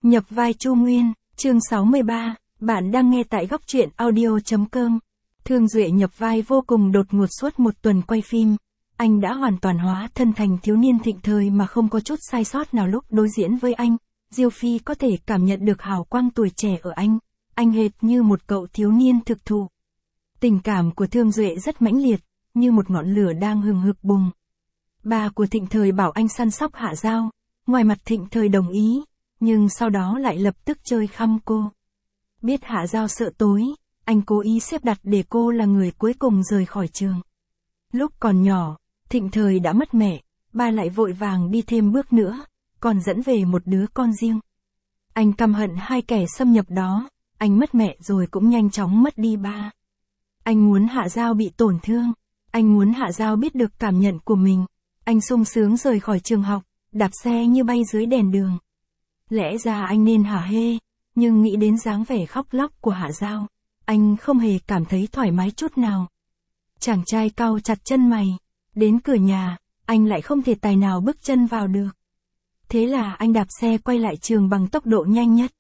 Nhập vai Chu Nguyên, chương 63, bạn đang nghe tại góc truyện audio.com. Thương Duệ nhập vai vô cùng đột ngột suốt một tuần quay phim. Anh đã hoàn toàn hóa thân thành thiếu niên thịnh thời mà không có chút sai sót nào lúc đối diễn với anh. Diêu Phi có thể cảm nhận được hào quang tuổi trẻ ở anh. Anh hệt như một cậu thiếu niên thực thụ. Tình cảm của Thương Duệ rất mãnh liệt, như một ngọn lửa đang hừng hực bùng. Ba của Thịnh Thời bảo anh săn sóc Hạ Giao, ngoài mặt Thịnh Thời đồng ý, nhưng sau đó lại lập tức chơi khăm cô. Biết Hạ Giao sợ tối, anh cố ý xếp đặt để cô là người cuối cùng rời khỏi trường. Lúc còn nhỏ, Thịnh Thời đã mất mẹ, ba lại vội vàng đi thêm bước nữa, còn dẫn về một đứa con riêng. Anh căm hận hai kẻ xâm nhập đó, anh mất mẹ rồi cũng nhanh chóng mất đi ba. Anh muốn Hạ Giao bị tổn thương, anh muốn Hạ Giao biết được cảm nhận của mình. Anh sung sướng rời khỏi trường học, đạp xe như bay dưới đèn đường. Lẽ ra anh nên hả hê, nhưng nghĩ đến dáng vẻ khóc lóc của Hạ Giao, anh không hề cảm thấy thoải mái chút nào. Chàng trai cau chặt chân mày, đến cửa nhà, anh lại không thể tài nào bước chân vào được. Thế là anh đạp xe quay lại trường bằng tốc độ nhanh nhất.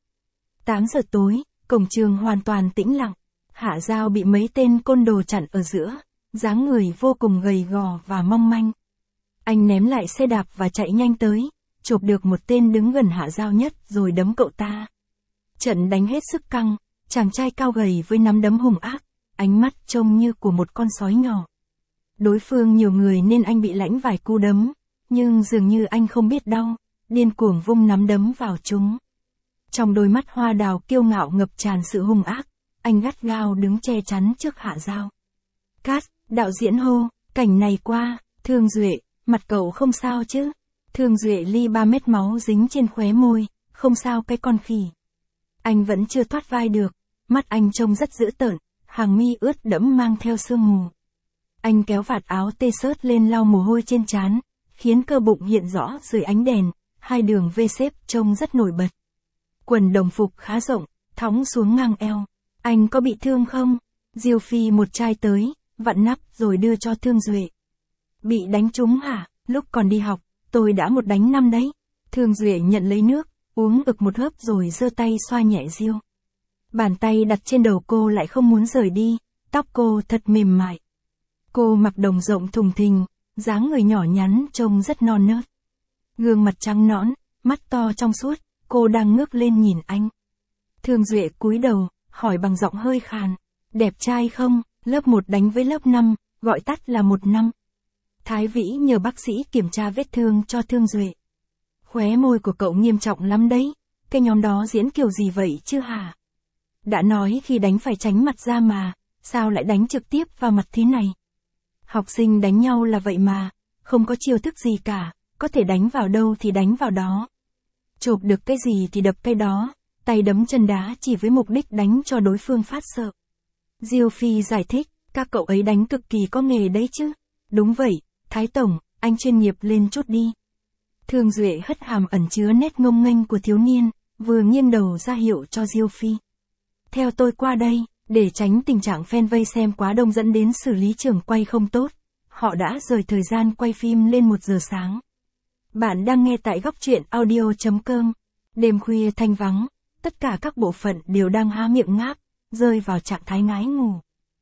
8 giờ tối, cổng trường hoàn toàn tĩnh lặng. Hạ Giao bị mấy tên côn đồ chặn ở giữa, dáng người vô cùng gầy gò và mong manh. Anh ném lại xe đạp và chạy nhanh tới, chộp được một tên đứng gần Hạ Giao nhất rồi đấm cậu ta. Trận đánh hết sức căng, chàng trai cao gầy với nắm đấm hung ác, ánh mắt trông như của một con sói nhỏ. Đối phương nhiều người nên anh bị lãnh vài cú đấm, nhưng dường như anh không biết đau, điên cuồng vung nắm đấm vào chúng. Trong đôi mắt hoa đào kiêu ngạo ngập tràn sự hung ác, anh gắt gao đứng che chắn trước Hạ Giao. Cát, đạo diễn hô, cảnh này qua, Thương Duệ, mặt cậu không sao chứ? Thương Duệ li 3 mét máu dính trên khóe môi, không sao cái con khỉ. Anh vẫn chưa thoát vai được, mắt anh trông rất dữ tợn, hàng mi ướt đẫm mang theo sương mù. Anh kéo vạt áo t-shirt lên lau mồ hôi trên trán, khiến cơ bụng hiện rõ dưới ánh đèn, hai đường V xếp trông rất nổi bật. Quần đồng phục khá rộng, thõng xuống ngang eo. Anh có bị thương không? Diêu Phi một chai tới, vặn nắp rồi đưa cho Thương Duệ. Bị đánh trúng hả? Lúc còn đi học, tôi đã một đánh 5 đấy. Thương Duệ nhận lấy nước, uống ực một hớp rồi giơ tay xoa nhẹ Diêu. Bàn tay đặt trên đầu cô lại không muốn rời đi, tóc cô thật mềm mại. Cô mặc đồng rộng thùng thình, dáng người nhỏ nhắn trông rất non nớt. Gương mặt trắng nõn, mắt to trong suốt, cô đang ngước lên nhìn anh. Thương Duệ cúi đầu, hỏi bằng giọng hơi khàn, đẹp trai không? Lớp 1 đánh với lớp 5, gọi tắt là 1 năm. Thái Vĩ nhờ bác sĩ kiểm tra vết thương cho Thương Duệ. Khóe môi của cậu nghiêm trọng lắm đấy, cái nhóm đó diễn kiểu gì vậy chứ hả? Đã nói khi đánh phải tránh mặt ra mà, sao lại đánh trực tiếp vào mặt thế này? Học sinh đánh nhau là vậy mà, không có chiêu thức gì cả, có thể đánh vào đâu thì đánh vào đó. Chộp được cái gì thì đập cái đó, tay đấm chân đá chỉ với mục đích đánh cho đối phương phát sợ. Diêu Phi giải thích, các cậu ấy đánh cực kỳ có nghề đấy chứ. Đúng vậy, Thái Tổng, anh chuyên nghiệp lên chút đi. Thương Duệ hất hàm ẩn chứa nét ngông nghênh của thiếu niên, vừa nghiêng đầu ra hiệu cho Diêu Phi. Theo tôi qua đây, để tránh tình trạng fan vây xem quá đông dẫn đến xử lý trường quay không tốt. Họ đã rời thời gian quay phim lên 1 giờ sáng. Bạn đang nghe tại góc truyện audio.com. Đêm khuya thanh vắng, tất cả các bộ phận đều đang há miệng ngáp, rơi vào trạng thái ngái ngủ.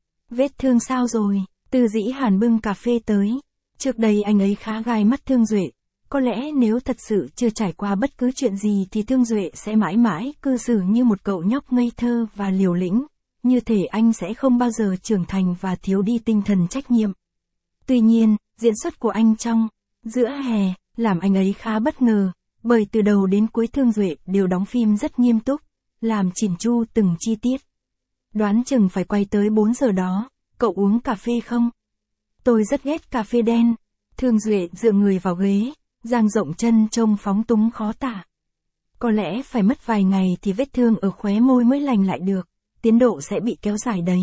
Vết thương sao rồi? Từ Dĩ Hàn bưng cà phê tới. Trước đây anh ấy khá gai mắt Thương Duệ. Có lẽ nếu thật sự chưa trải qua bất cứ chuyện gì thì Thương Duệ sẽ mãi mãi cư xử như một cậu nhóc ngây thơ và liều lĩnh. Như thể anh sẽ không bao giờ trưởng thành và thiếu đi tinh thần trách nhiệm. Tuy nhiên, diễn xuất của anh trong Giữa Hè làm anh ấy khá bất ngờ, bởi từ đầu đến cuối Thương Duệ đều đóng phim rất nghiêm túc, làm chỉn chu từng chi tiết. Đoán chừng phải quay tới 4 giờ đó, cậu uống cà phê không? Tôi rất ghét cà phê đen. Thương Duệ dựa người vào ghế, dang rộng chân trông phóng túng khó tả. Có lẽ phải mất vài ngày thì vết thương ở khóe môi mới lành lại được, tiến độ sẽ bị kéo dài đấy.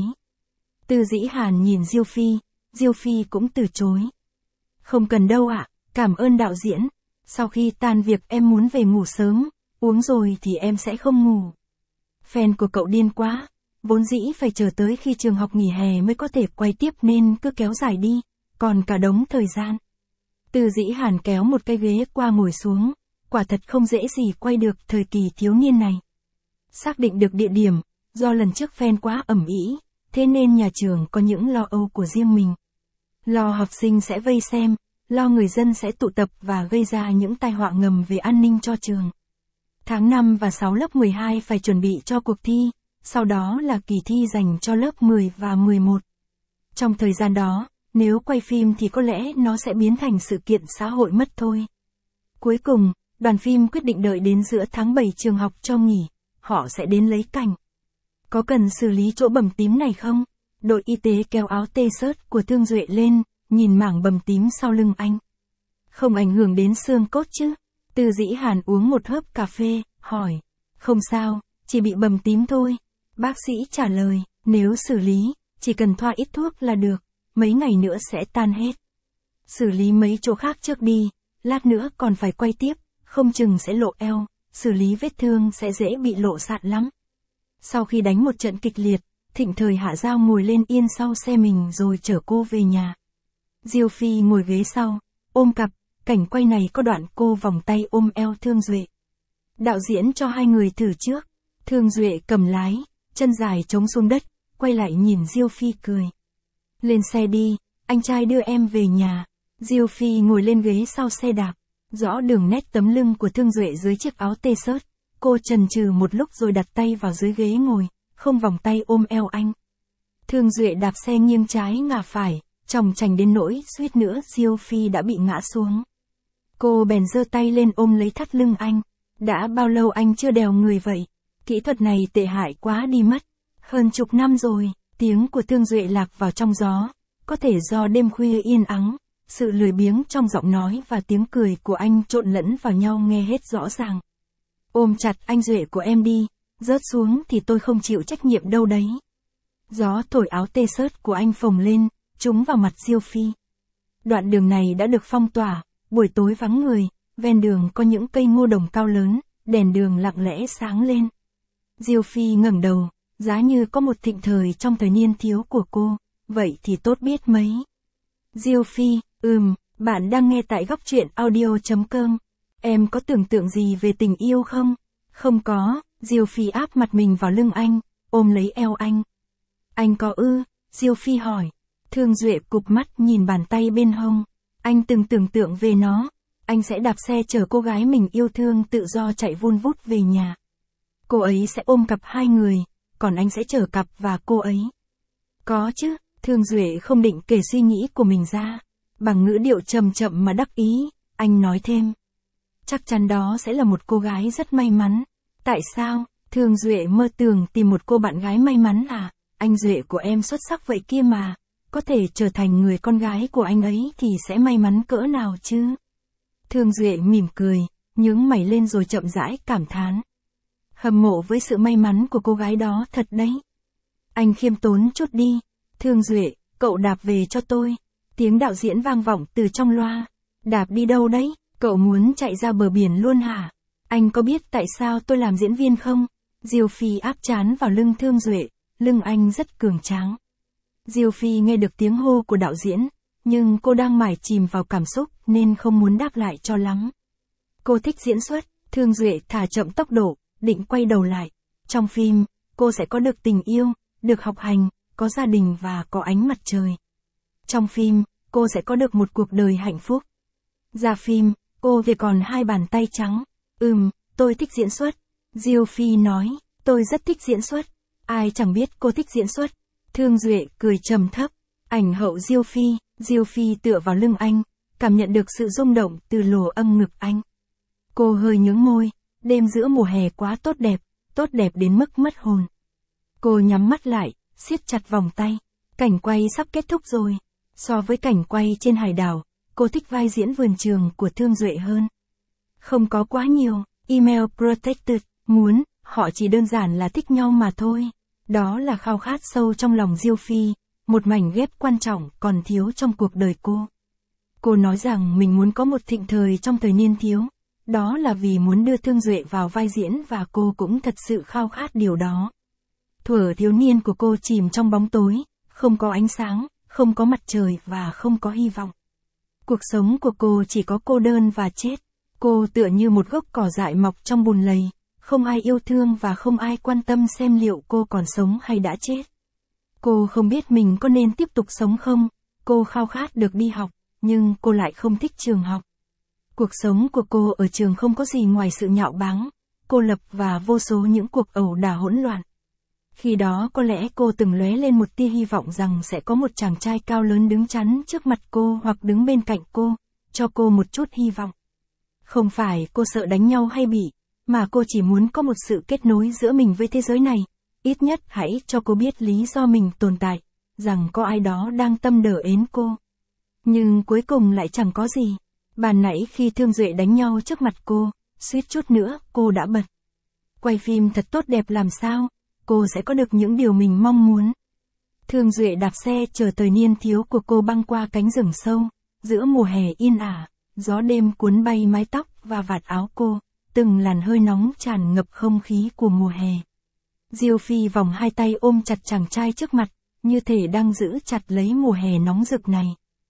Từ Dĩ Hàn nhìn Diêu Phi cũng từ chối. Không cần đâu ạ, cảm ơn đạo diễn. Sau khi tan việc em muốn về ngủ sớm, uống rồi thì em sẽ không ngủ. Fan của cậu điên quá, vốn dĩ phải chờ tới khi trường học nghỉ hè mới có thể quay tiếp nên cứ kéo dài đi, còn cả đống thời gian. Từ Dĩ Hàn kéo một cái ghế qua ngồi xuống, quả thật không dễ gì quay được thời kỳ thiếu niên này. Xác định được địa điểm, do lần trước fan quá ầm ĩ, thế nên nhà trường có những lo âu của riêng mình. Lo học sinh sẽ vây xem, lo người dân sẽ tụ tập và gây ra những tai họa ngầm về an ninh cho trường. Tháng 5 và 6 lớp 12 phải chuẩn bị cho cuộc thi, sau đó là kỳ thi dành cho lớp 10 và 11. Trong thời gian đó, nếu quay phim thì có lẽ nó sẽ biến thành sự kiện xã hội mất thôi. Cuối cùng, đoàn phim quyết định đợi đến giữa tháng 7 trường học cho nghỉ, họ sẽ đến lấy cảnh. Có cần xử lý chỗ bầm tím này không? Đội y tế kéo áo t-shirt của Thương Duệ lên, nhìn mảng bầm tím sau lưng anh. Không ảnh hưởng đến xương cốt chứ? Từ Dĩ Hàn uống một hớp cà phê, hỏi. Không sao, chỉ bị bầm tím thôi. Bác sĩ trả lời, nếu xử lý, chỉ cần thoa ít thuốc là được, mấy ngày nữa sẽ tan hết. Xử lý mấy chỗ khác trước đi, lát nữa còn phải quay tiếp, không chừng sẽ lộ eo, xử lý vết thương sẽ dễ bị lộ sạn lắm. Sau khi đánh một trận kịch liệt, Thịnh Thời hạ dao ngồi lên yên sau xe mình rồi chở cô về nhà. Diêu Phi ngồi ghế sau, ôm cặp, cảnh quay này có đoạn cô vòng tay ôm eo Thương Duệ. Đạo diễn cho hai người thử trước, Thương Duệ cầm lái, chân dài chống xuống đất, quay lại nhìn Diêu Phi cười. Lên xe đi, anh trai đưa em về nhà. Diêu Phi ngồi lên ghế sau xe đạp, rõ đường nét tấm lưng của Thương Duệ dưới chiếc áo t-shirt. Cô chần chừ một lúc rồi đặt tay vào dưới ghế ngồi, không vòng tay ôm eo anh. Thương Duệ đạp xe nghiêng trái ngả phải, chòng chành đến nỗi suýt nữa Diêu Phi đã bị ngã xuống. Cô bèn giơ tay lên ôm lấy thắt lưng anh. Đã bao lâu anh chưa đèo người vậy? Kỹ thuật này tệ hại quá đi mất. Hơn chục năm rồi, tiếng của Thương Duệ lạc vào trong gió. Có thể do đêm khuya yên ắng, sự lười biếng trong giọng nói và tiếng cười của anh trộn lẫn vào nhau nghe hết rõ ràng. Ôm chặt anh Duệ của em đi, rớt xuống thì tôi không chịu trách nhiệm đâu đấy. Gió thổi áo t-shirt của anh phồng lên, trúng vào mặt Diêu Phi. Đoạn đường này đã được phong tỏa, buổi tối vắng người, ven đường có những cây ngô đồng cao lớn, đèn đường lặng lẽ sáng lên. Diêu Phi ngẩng đầu, giá như có một Thịnh Thời trong thời niên thiếu của cô, vậy thì tốt biết mấy. Diêu Phi, bạn đang nghe tại góc truyện audio.com. Em có tưởng tượng gì về tình yêu không? Không có, Diêu Phi áp mặt mình vào lưng anh, ôm lấy eo anh. Anh có ư? Diêu Phi hỏi. Thương Duệ cụp mắt nhìn bàn tay bên hông. Anh từng tưởng tượng về nó. Anh sẽ đạp xe chở cô gái mình yêu thương tự do chạy vun vút về nhà. Cô ấy sẽ ôm cặp hai người, còn anh sẽ chở cặp và cô ấy. Có chứ, Thương Duệ không định kể suy nghĩ của mình ra. Bằng ngữ điệu chậm chậm mà đắc ý, anh nói thêm. Chắc chắn đó sẽ là một cô gái rất may mắn. Tại sao? Thương Duệ mơ tưởng tìm một cô bạn gái may mắn à? Anh Duệ của em xuất sắc vậy kia mà. Có thể trở thành người con gái của anh ấy thì sẽ may mắn cỡ nào chứ? Thương Duệ mỉm cười, nhướng mày lên rồi chậm rãi cảm thán. Hâm mộ với sự may mắn của cô gái đó thật đấy. Anh khiêm tốn chút đi. Thương Duệ, cậu đạp về cho tôi. Tiếng đạo diễn vang vọng từ trong loa. Đạp đi đâu đấy? Cậu muốn chạy ra bờ biển luôn hả? Anh có biết tại sao tôi làm diễn viên không? Diêu Phi áp trán vào lưng Thương Duệ, lưng anh rất cường tráng. Diêu Phi nghe được tiếng hô của đạo diễn, nhưng cô đang mải chìm vào cảm xúc nên không muốn đáp lại cho lắm. Cô thích diễn xuất, Thương Duệ thả chậm tốc độ, định quay đầu lại. Trong phim, cô sẽ có được tình yêu, được học hành, có gia đình và có ánh mặt trời. Trong phim, cô sẽ có được một cuộc đời hạnh phúc. Ra phim, cô về còn hai bàn tay trắng. Tôi thích diễn xuất. Diêu Phi nói, tôi rất thích diễn xuất. Ai chẳng biết cô thích diễn xuất. Thương Duệ cười trầm thấp. Ảnh hậu Diêu Phi tựa vào lưng anh, cảm nhận được sự rung động từ lồ âm ngực anh. Cô hơi nhướng môi, đêm giữa mùa hè quá tốt đẹp đến mức mất hồn. Cô nhắm mắt lại, siết chặt vòng tay. Cảnh quay sắp kết thúc rồi. So với cảnh quay trên hải đảo, cô thích vai diễn vườn trường của Thương Duệ hơn. Không có quá nhiều, email protected, họ chỉ đơn giản là thích nhau mà thôi. Đó là khao khát sâu trong lòng Diêu Phi, một mảnh ghép quan trọng còn thiếu trong cuộc đời cô. Cô nói rằng mình muốn có một Thịnh Thời trong thời niên thiếu. Đó là vì muốn đưa Thương Duệ vào vai diễn và cô cũng thật sự khao khát điều đó. Thuở thiếu niên của cô chìm trong bóng tối, không có ánh sáng, không có mặt trời và không có hy vọng. Cuộc sống của cô chỉ có cô đơn và chết. Cô tựa như một gốc cỏ dại mọc trong bùn lầy, không ai yêu thương và không ai quan tâm xem liệu cô còn sống hay đã chết. Cô không biết mình có nên tiếp tục sống không, cô khao khát được đi học, nhưng cô lại không thích trường học. Cuộc sống của cô ở trường không có gì ngoài sự nhạo báng, cô lập và vô số những cuộc ẩu đả hỗn loạn. Khi đó có lẽ cô từng lóe lên một tia hy vọng rằng sẽ có một chàng trai cao lớn đứng chắn trước mặt cô hoặc đứng bên cạnh cô, cho cô một chút hy vọng. Không phải cô sợ đánh nhau hay bị, mà cô chỉ muốn có một sự kết nối giữa mình với thế giới này, ít nhất hãy cho cô biết lý do mình tồn tại, rằng có ai đó đang tâm đỡ ến cô. Nhưng cuối cùng lại chẳng có gì. Ban nãy khi Thương Duệ đánh nhau trước mặt cô, suýt chút nữa cô đã bật. Quay phim thật tốt đẹp làm sao, cô sẽ có được những điều mình mong muốn. Thương Duệ đạp xe chờ thời niên thiếu của cô băng qua cánh rừng sâu, giữa mùa hè yên ả, gió đêm cuốn bay mái tóc và vạt áo cô, từng làn hơi nóng tràn ngập không khí của mùa hè. Diêu Phi vòng hai tay ôm chặt chàng trai trước mặt, như thể đang giữ chặt lấy mùa hè nóng rực này.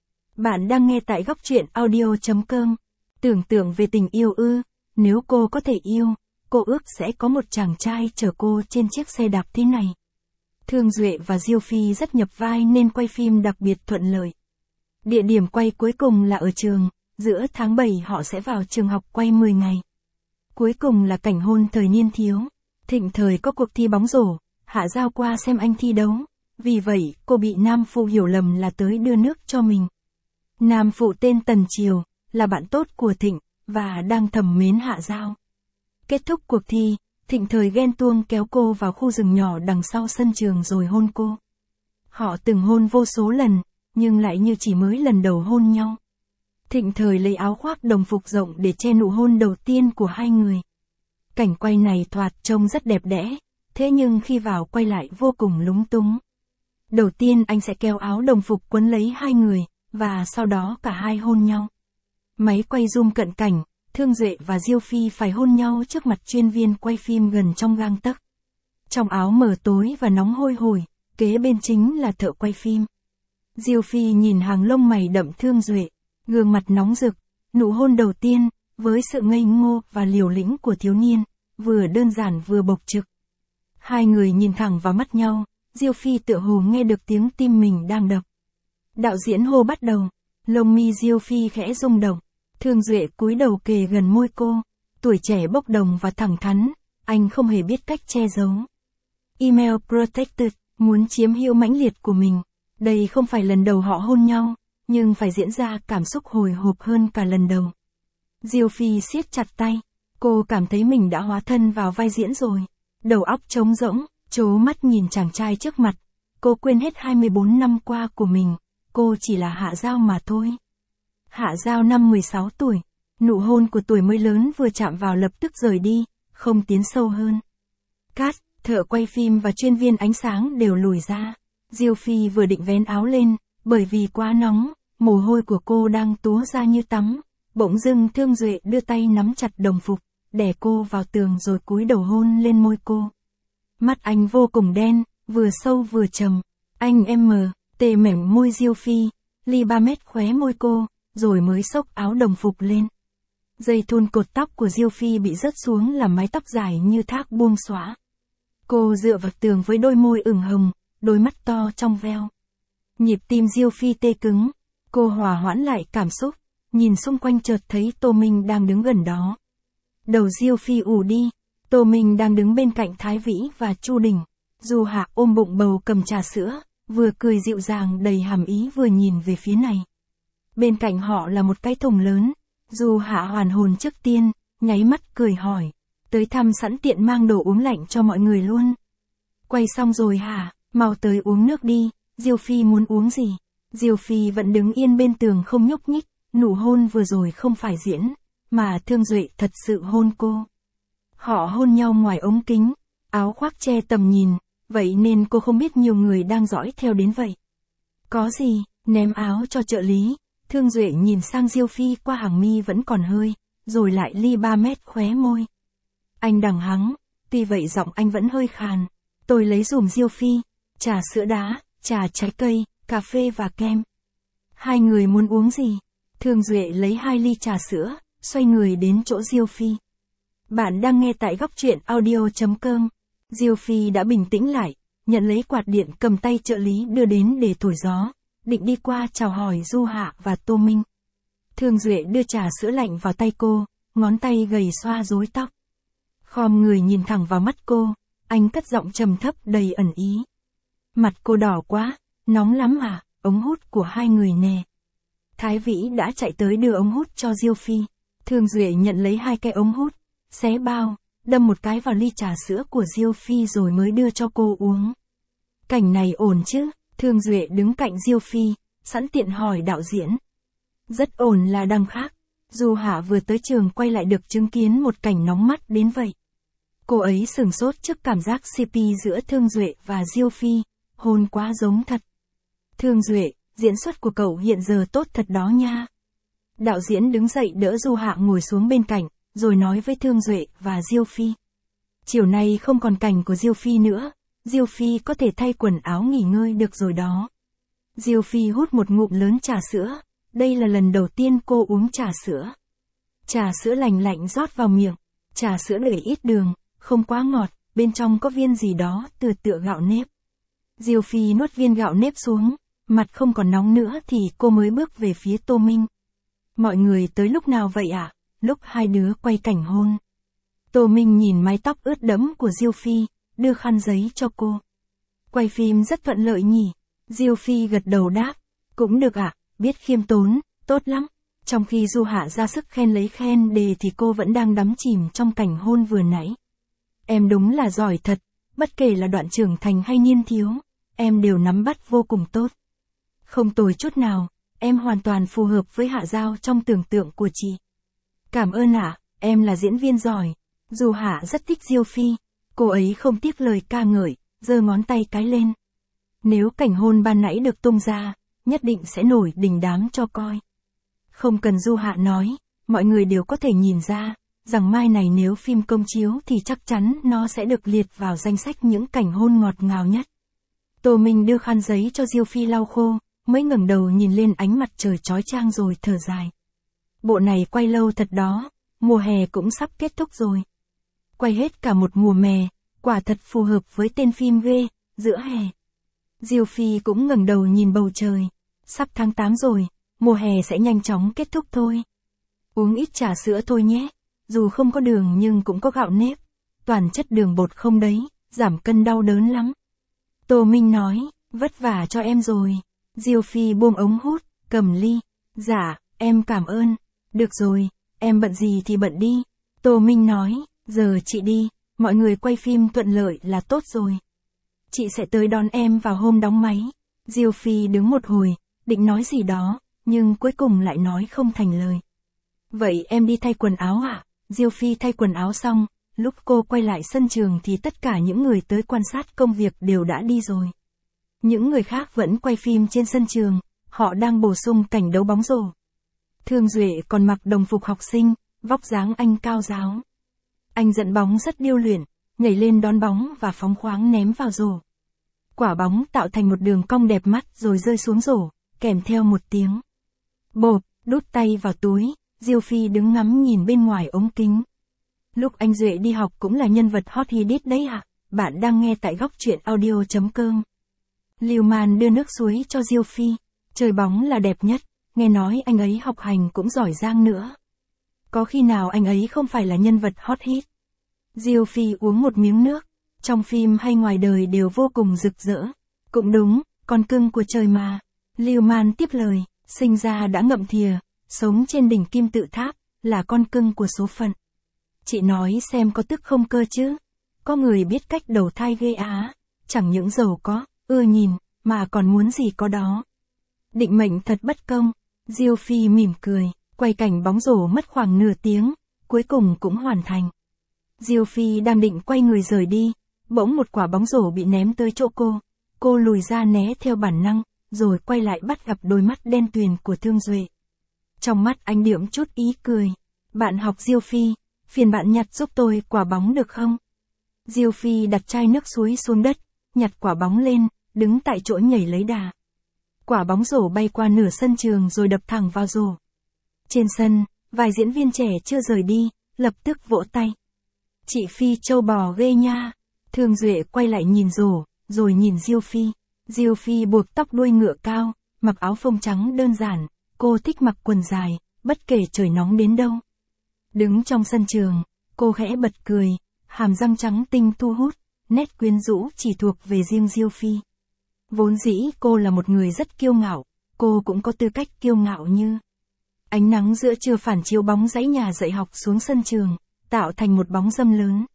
Bạn đang nghe tại góc truyện audio.com. Tưởng tượng về tình yêu ư, nếu cô có thể yêu, cô ước sẽ có một chàng trai chở cô trên chiếc xe đạp thế này. Thương Duệ và Diêu Phi rất nhập vai nên quay phim đặc biệt thuận lợi. Địa điểm quay cuối cùng là ở trường, giữa tháng 7 họ sẽ vào trường học quay 10 ngày. Cuối cùng là cảnh hôn thời niên thiếu. Thịnh thời có cuộc thi bóng rổ, Hạ Giao qua xem anh thi đấu, vì vậy cô bị nam phụ hiểu lầm là tới đưa nước cho mình. Nam phụ tên Tần Triều, là bạn tốt của Thịnh, và đang thầm mến Hạ Giao. Kết thúc cuộc thi, Thịnh thời ghen tuông kéo cô vào khu rừng nhỏ đằng sau sân trường rồi hôn cô. Họ từng hôn vô số lần, nhưng lại như chỉ mới lần đầu hôn nhau. Thịnh thời lấy áo khoác đồng phục rộng để che nụ hôn đầu tiên của hai người. Cảnh quay này thoạt trông rất đẹp đẽ, thế nhưng khi vào quay lại vô cùng lúng túng. Đầu tiên anh sẽ kéo áo đồng phục quấn lấy hai người, và sau đó cả hai hôn nhau. Máy quay zoom cận cảnh, Thương Duệ và Diêu Phi phải hôn nhau trước mặt chuyên viên quay phim gần trong gang tấc. Trong áo mờ tối và nóng hôi hổi, kế bên chính là thợ quay phim. Diêu Phi nhìn hàng lông mày đậm Thương Duệ, gương mặt nóng rực, nụ hôn đầu tiên, với sự ngây ngô và liều lĩnh của thiếu niên, vừa đơn giản vừa bộc trực. Hai người nhìn thẳng vào mắt nhau, Diêu Phi tựa hồ nghe được tiếng tim mình đang đập. Đạo diễn hô bắt đầu, lông mi Diêu Phi khẽ rung động, Thương Duệ cúi đầu kề gần môi cô, tuổi trẻ bốc đồng và thẳng thắn, anh không hề biết cách che giấu. Email Protected, muốn chiếm hữu mãnh liệt của mình, đây không phải lần đầu họ hôn nhau, nhưng phải diễn ra cảm xúc hồi hộp hơn cả lần đầu. Diêu Phi siết chặt tay, cô cảm thấy mình đã hóa thân vào vai diễn rồi, đầu óc trống rỗng, trố mắt nhìn chàng trai trước mặt, cô quên hết 24 năm qua của mình, cô chỉ là Hạ Giao mà thôi. Hạ Giao năm 16 tuổi, nụ hôn của tuổi mới lớn vừa chạm vào lập tức rời đi, không tiến sâu hơn. Cast, thợ quay phim và chuyên viên ánh sáng đều lùi ra. Diêu Phi vừa định vén áo lên, bởi vì quá nóng, mồ hôi của cô đang túa ra như tắm. Bỗng dưng Thương Duệ đưa tay nắm chặt đồng phục, đè cô vào tường rồi cúi đầu hôn lên môi cô. Mắt anh vô cùng đen, vừa sâu vừa trầm. Anh tê mảnh môi Diêu Phi, ly 3 mét khóe môi cô, rồi mới xốc áo đồng phục lên. Dây thun cột tóc của Diêu Phi bị rớt xuống làm mái tóc dài như thác buông xõa. Cô dựa vào tường với đôi môi ửng hồng, đôi mắt to trong veo. Nhịp tim Diêu Phi tê cứng, cô hòa hoãn lại cảm xúc, nhìn xung quanh chợt thấy Tô Minh đang đứng gần đó. Đầu Diêu Phi ù đi, Tô Minh đang đứng bên cạnh Thái Vĩ và Chu Đình. Du Hạ ôm bụng bầu cầm trà sữa, vừa cười dịu dàng đầy hàm ý vừa nhìn về phía này. Bên cạnh họ là một cái thùng lớn, Du Hạ hoàn hồn trước tiên, nháy mắt cười hỏi, tới thăm sẵn tiện mang đồ uống lạnh cho mọi người luôn. Quay xong rồi hả, mau tới uống nước đi, Diêu Phi muốn uống gì? Diêu Phi vẫn đứng yên bên tường không nhúc nhích, nụ hôn vừa rồi không phải diễn, mà Thương Duệ thật sự hôn cô. Họ hôn nhau ngoài ống kính, áo khoác che tầm nhìn, vậy nên cô không biết nhiều người đang dõi theo đến vậy. Có gì, ném áo cho trợ lý, Thương Duệ nhìn sang Diêu Phi qua hàng mi vẫn còn hơi, rồi lại ly 3 mét khóe môi. Anh đằng hắng, tuy vậy giọng anh vẫn hơi khàn. Tôi lấy dùm Diêu Phi, trà sữa đá, trà trái cây, cà phê và kem. Hai người muốn uống gì? Thương Duệ lấy 2 ly trà sữa, xoay người đến chỗ Diêu Phi. Bạn đang nghe tại góc truyện audio.com. Diêu Phi đã bình tĩnh lại, nhận lấy quạt điện cầm tay trợ lý đưa đến để thổi gió, định đi qua chào hỏi Du Hạ và Tô Minh. Thương Duệ đưa trà sữa lạnh vào tay cô, ngón tay gầy xoa rối tóc. Khom người nhìn thẳng vào mắt cô, anh cất giọng trầm thấp đầy ẩn ý. Mặt cô đỏ quá, nóng lắm à, ống hút của hai người nè. Thái Vĩ đã chạy tới đưa ống hút cho Diêu Phi. Thương Duệ nhận lấy hai cái ống hút, xé bao, đâm một cái vào ly trà sữa của Diêu Phi rồi mới đưa cho cô uống. Cảnh này ổn chứ? Thương Duệ đứng cạnh Diêu Phi, sẵn tiện hỏi đạo diễn. Rất ổn là đằng khác. Du Hạ vừa tới trường quay lại được chứng kiến một cảnh nóng mắt đến vậy. Cô ấy sửng sốt trước cảm giác CP giữa Thương Duệ và Diêu Phi, hôn quá giống thật. Thương Duệ, diễn xuất của cậu hiện giờ tốt thật đó nha. Đạo diễn đứng dậy đỡ Du Hạ ngồi xuống bên cạnh, rồi nói với Thương Duệ và Diêu Phi. Chiều nay không còn cảnh của Diêu Phi nữa, Diêu Phi có thể thay quần áo nghỉ ngơi được rồi đó. Diêu Phi hút một ngụm lớn trà sữa, đây là lần đầu tiên cô uống trà sữa. Trà sữa lạnh lạnh rót vào miệng, trà sữa để ít đường, không quá ngọt, bên trong có viên gì đó tựa gạo nếp. Diêu Phi nuốt viên gạo nếp xuống, mặt không còn nóng nữa thì cô mới bước về phía Tô Minh. Mọi người tới lúc nào vậy ạ? Lúc hai đứa quay cảnh hôn. Tô Minh nhìn mái tóc ướt đẫm của Diêu Phi, đưa khăn giấy cho cô. Quay phim rất thuận lợi nhỉ? Diêu Phi gật đầu đáp. Cũng được ạ, biết khiêm tốn, tốt lắm. Trong khi Du Hạ ra sức khen lấy khen đề thì cô vẫn đang đắm chìm trong cảnh hôn vừa nãy. Em đúng là giỏi thật, bất kể là đoạn trưởng thành hay niên thiếu, em đều nắm bắt vô cùng tốt. Không tồi chút nào, em hoàn toàn phù hợp với Hạ Giao trong tưởng tượng của chị. Cảm ơn ạ, em là diễn viên giỏi. Du Hạ rất thích Diêu Phi, cô ấy không tiếc lời ca ngợi, giơ ngón tay cái lên. Nếu cảnh hôn ban nãy được tung ra, nhất định sẽ nổi đình đám cho coi. Không cần Du Hạ nói, mọi người đều có thể nhìn ra, rằng mai này nếu phim công chiếu thì chắc chắn nó sẽ được liệt vào danh sách những cảnh hôn ngọt ngào nhất. Tô Minh đưa khăn giấy cho Diêu Phi lau khô, mới ngẩng đầu nhìn lên ánh mặt trời chói chang rồi thở dài. Bộ này quay lâu thật đó, mùa hè cũng sắp kết thúc rồi. Quay hết cả một mùa mè, quả thật phù hợp với tên phim ghê, giữa hè. Diêu Phi cũng ngẩng đầu nhìn bầu trời. Sắp tháng 8 rồi, mùa hè sẽ nhanh chóng kết thúc thôi. Uống ít trà sữa thôi nhé, dù không có đường nhưng cũng có gạo nếp. Toàn chất đường bột không đấy, giảm cân đau đớn lắm. Tô Minh nói, vất vả cho em rồi. Diêu Phi buông ống hút, cầm ly. Dạ, em cảm ơn. Được rồi, em bận gì thì bận đi. Tô Minh nói, giờ chị đi, mọi người quay phim thuận lợi là tốt rồi. Chị sẽ tới đón em vào hôm đóng máy. Diêu Phi đứng một hồi, định nói gì đó, nhưng cuối cùng lại nói không thành lời. Vậy em đi thay quần áo ạ? Diêu Phi thay quần áo xong, lúc cô quay lại sân trường thì tất cả những người tới quan sát công việc đều đã đi rồi. Những người khác vẫn quay phim trên sân trường, họ đang bổ sung cảnh đấu bóng rổ. Thương Duệ còn mặc đồng phục học sinh, vóc dáng anh cao ráo. Anh dẫn bóng rất điêu luyện, nhảy lên đón bóng và phóng khoáng ném vào rổ. Quả bóng tạo thành một đường cong đẹp mắt rồi rơi xuống rổ, kèm theo một tiếng bộp, đút tay vào túi. Diêu Phi đứng ngắm nhìn bên ngoài ống kính. Lúc anh Duệ đi học cũng là nhân vật hot hit đấy ạ. Bạn đang nghe tại góc truyện audio.com. Lưu Man đưa nước suối cho Diêu Phi. Chơi bóng là đẹp nhất, nghe nói anh ấy học hành cũng giỏi giang nữa. Có khi nào anh ấy không phải là nhân vật hot hit? Diêu Phi uống một miếng nước. Trong phim hay ngoài đời đều vô cùng rực rỡ. Cũng đúng, con cưng của trời mà. Lưu Man tiếp lời, sinh ra đã ngậm thìa, sống trên đỉnh kim tự tháp, là con cưng của số phận. Chị nói xem có tức không cơ chứ? Có người biết cách đầu thai ghê á, chẳng những giàu có, ưa nhìn, mà còn muốn gì có đó. Định mệnh thật bất công. Diêu Phi mỉm cười, quay cảnh bóng rổ mất khoảng nửa tiếng, cuối cùng cũng hoàn thành. Diêu Phi đang định quay người rời đi, bỗng một quả bóng rổ bị ném tới chỗ cô lùi ra né theo bản năng, rồi quay lại bắt gặp đôi mắt đen tuyền của Thương Duệ. Trong mắt anh đượm chút ý cười. Bạn học Diêu Phi, phiền bạn nhặt giúp tôi quả bóng được không? Diêu Phi đặt chai nước suối xuống đất, nhặt quả bóng lên, đứng tại chỗ nhảy lấy đà. Quả bóng rổ bay qua nửa sân trường rồi đập thẳng vào rổ. Trên sân, Vài diễn viên trẻ chưa rời đi, lập tức vỗ tay. Chị Phi trâu bò ghê nha. Thương Duệ quay lại nhìn Rổ, rồi nhìn Diêu Phi. Diêu Phi buộc tóc đuôi ngựa cao, mặc áo phông trắng đơn giản, cô thích mặc quần dài, bất kể trời nóng đến đâu. Đứng trong sân trường, cô khẽ bật cười, hàm răng trắng tinh thu hút, nét quyến rũ chỉ thuộc về riêng Diêu Phi. Vốn dĩ cô là một người rất kiêu ngạo, cô cũng có tư cách kiêu ngạo như. Ánh nắng giữa trưa phản chiếu bóng dãy nhà dạy học xuống sân trường, tạo thành một bóng râm lớn.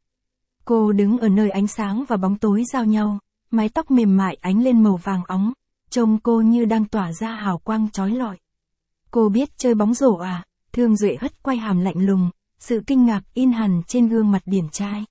Cô đứng ở nơi ánh sáng và bóng tối giao nhau, mái tóc mềm mại ánh lên màu vàng óng, trông cô như đang tỏa ra hào quang chói lọi. Cô biết chơi bóng rổ à? Thương Duệ hất quay hàm lạnh lùng, sự kinh ngạc in hẳn trên gương mặt điển trai.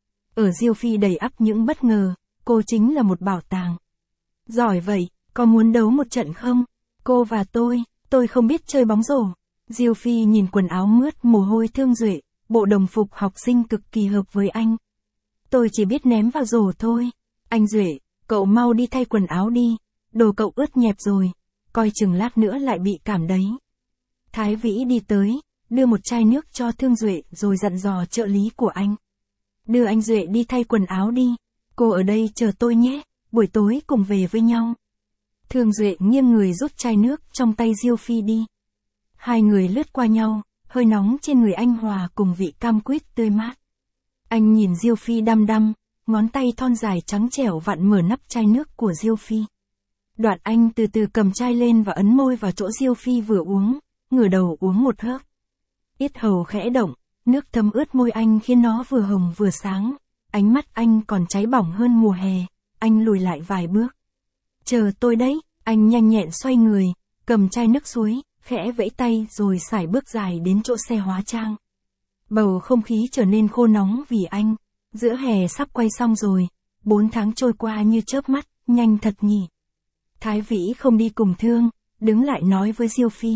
Ở Diêu Phi đầy ắp những bất ngờ, cô chính là một bảo tàng. Giỏi vậy, có muốn đấu một trận không? Cô và tôi không biết chơi bóng rổ. Diêu Phi nhìn quần áo mướt mồ hôi Thương Duệ, bộ đồng phục học sinh cực kỳ hợp với anh. Tôi chỉ biết ném vào rổ thôi. Anh Duệ, cậu mau đi thay quần áo đi, đồ cậu ướt nhẹp rồi, coi chừng lát nữa lại bị cảm đấy. Thái Vĩ đi tới, đưa một chai nước cho Thương Duệ rồi dặn dò trợ lý của anh. Đưa anh Duệ đi thay quần áo đi, cô ở đây chờ tôi nhé, buổi tối cùng về với nhau. Thương Duệ nghiêng người rút chai nước trong tay Diêu Phi đi. Hai người lướt qua nhau, hơi nóng trên người anh hòa cùng vị cam quýt tươi mát. Anh nhìn Diêu Phi đăm đăm, ngón tay thon dài trắng trẻo vặn mở nắp chai nước của Diêu Phi. Đoạn anh từ từ cầm chai lên và ấn môi vào chỗ Diêu Phi vừa uống, ngửa đầu uống một hớp. Yết hầu khẽ động, nước thấm ướt môi anh khiến nó vừa hồng vừa sáng, ánh mắt anh còn cháy bỏng hơn mùa hè, anh lùi lại vài bước. Chờ tôi đấy, anh nhanh nhẹn xoay người, cầm chai nước suối, khẽ vẫy tay rồi sải bước dài đến chỗ xe hóa trang. Bầu không khí trở nên khô nóng vì anh, giữa hè sắp quay xong rồi, 4 tháng trôi qua như chớp mắt, nhanh thật nhỉ. Thái Vĩ không đi cùng Thương, đứng lại nói với Diêu Phi.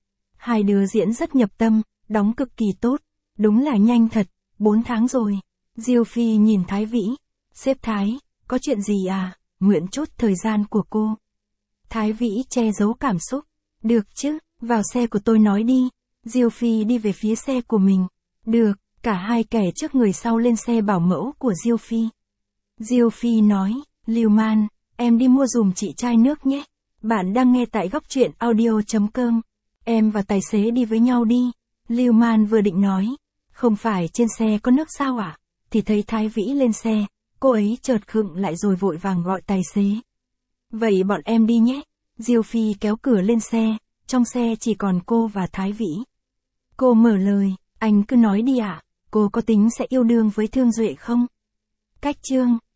Hai đứa diễn rất nhập tâm, đóng cực kỳ tốt, đúng là nhanh thật, 4 tháng rồi. Diêu Phi nhìn Thái Vĩ, sếp Thái, có chuyện gì à, mượn chút thời gian của cô. Thái Vĩ che giấu cảm xúc, được chứ, vào xe của tôi nói đi. Diêu Phi đi về phía xe của mình, được, cả hai kẻ trước người sau lên xe bảo mẫu của Diêu Phi. Diêu Phi nói, Lưu Man, em đi mua dùm chị chai nước nhé. Bạn đang nghe tại góc truyện audio.com. Em và tài xế đi với nhau đi. Lưu Man vừa định nói, không phải trên xe có nước sao à? Thì thấy Thái Vĩ lên xe, cô ấy chợt khựng lại rồi vội vàng gọi tài xế. Vậy bọn em đi nhé. Diêu Phi kéo cửa lên xe, trong xe chỉ còn cô và Thái Vĩ. Cô mở lời, anh cứ nói đi ạ, cô có tính sẽ yêu đương với Thương Duệ không? Cách chương